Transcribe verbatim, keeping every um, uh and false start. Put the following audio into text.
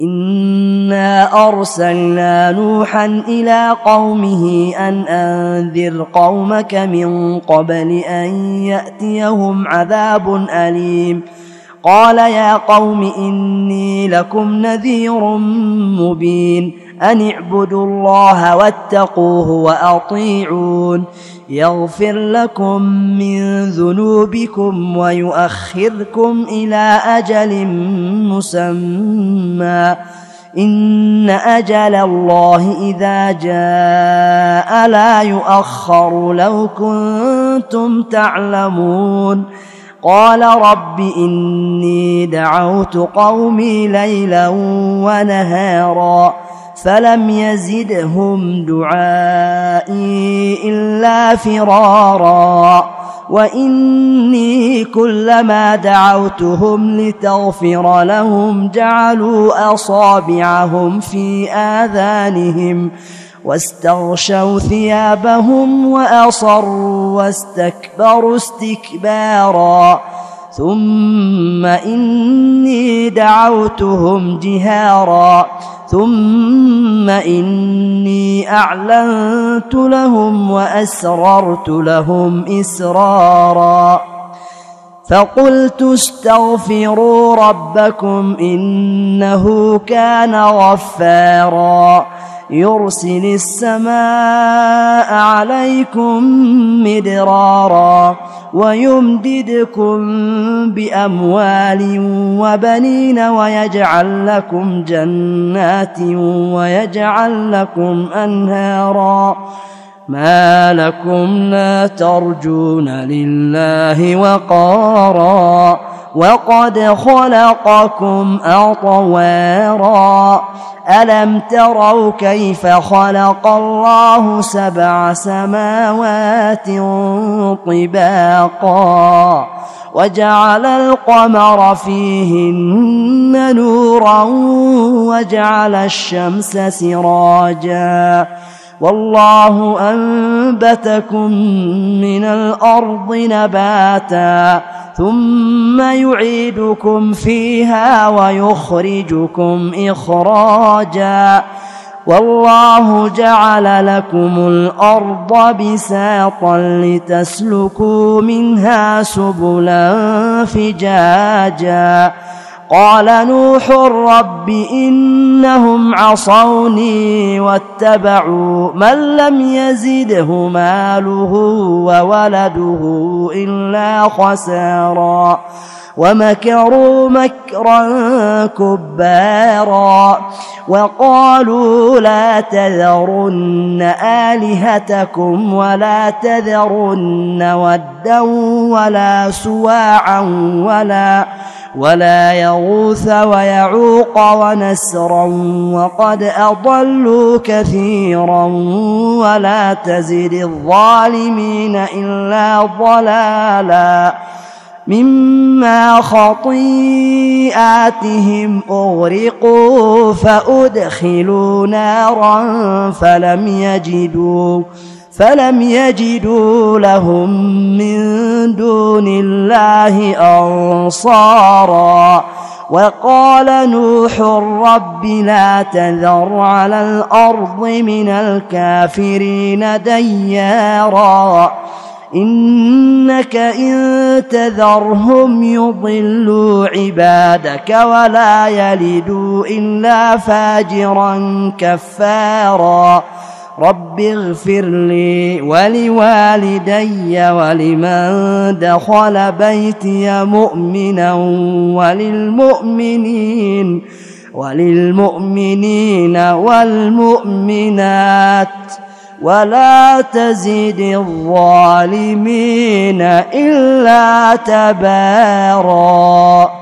إنا أرسلنا نوحا إلى قومه أن أنذر قومك من قبل أن يأتيهم عذاب أليم قال يا قوم إني لكم نذير مبين أن اعبدوا الله واتقوه وأطيعون يغفر لكم من ذنوبكم ويؤخركم إلى أجل مسمى إن أجل الله إذا جاء لا يؤخر لو كنتم تعلمون قال رب إني دعوت قومي ليلا ونهارا فلم يزدهم دعائي إلا فرارا وإني كلما دعوتهم لتغفر لهم جعلوا أصابعهم في آذانهم واستغشوا ثيابهم وأصروا واستكبروا استكبارا ثم إني دعوتهم جهارا ثم إني أعلنت لهم وأسررت لهم إسرارا فقلت استغفروا ربكم إنه كان غفارا يرسل السماء عليكم مدرارا ويمددكم بأموال وبنين ويجعل لكم جنات ويجعل لكم أنهارا ما لكم لا ترجون لله وقارا وقد خلقكم أطوارا ألم تروا كيف خلق الله سبع سماوات طباقا وجعل القمر فيهن نورا وجعل الشمس سراجا والله أنبتكم من الأرض نباتا ثم يعيدكم فيها ويخرجكم إخراجا والله جعل لكم الأرض بساطا لتسلكوا منها سبلا فجاجا قال نوح رب إنهم عصوني واتبعوا من لم يزده ماله وولده إلا خسارا ومكروا مكرا كبارا وقالوا لا تذرن آلهتكم ولا تذرن ودا ولا سواعا ولا ولا يغوث ويعوق ونسرا وقد أضلوا كثيرا ولا تزد الظالمين إلا ضلالا مما خطيئاتهم أغرقوا فأدخلوا نارا فلم يجدوا فلم يجدوا لهم من دون الله أنصارا وقال نوح رب لا تذر على الأرض من الكافرين ديارا إنك إن تذرهم يضلوا عبادك ولا يلدوا إلا فاجرا كفارا رب اغفر لي ولوالدي ولمن دخل بيتي مؤمنا وللمؤمنين وللمؤمنين والمؤمنات ولا تزد الظالمين إلا تبارا.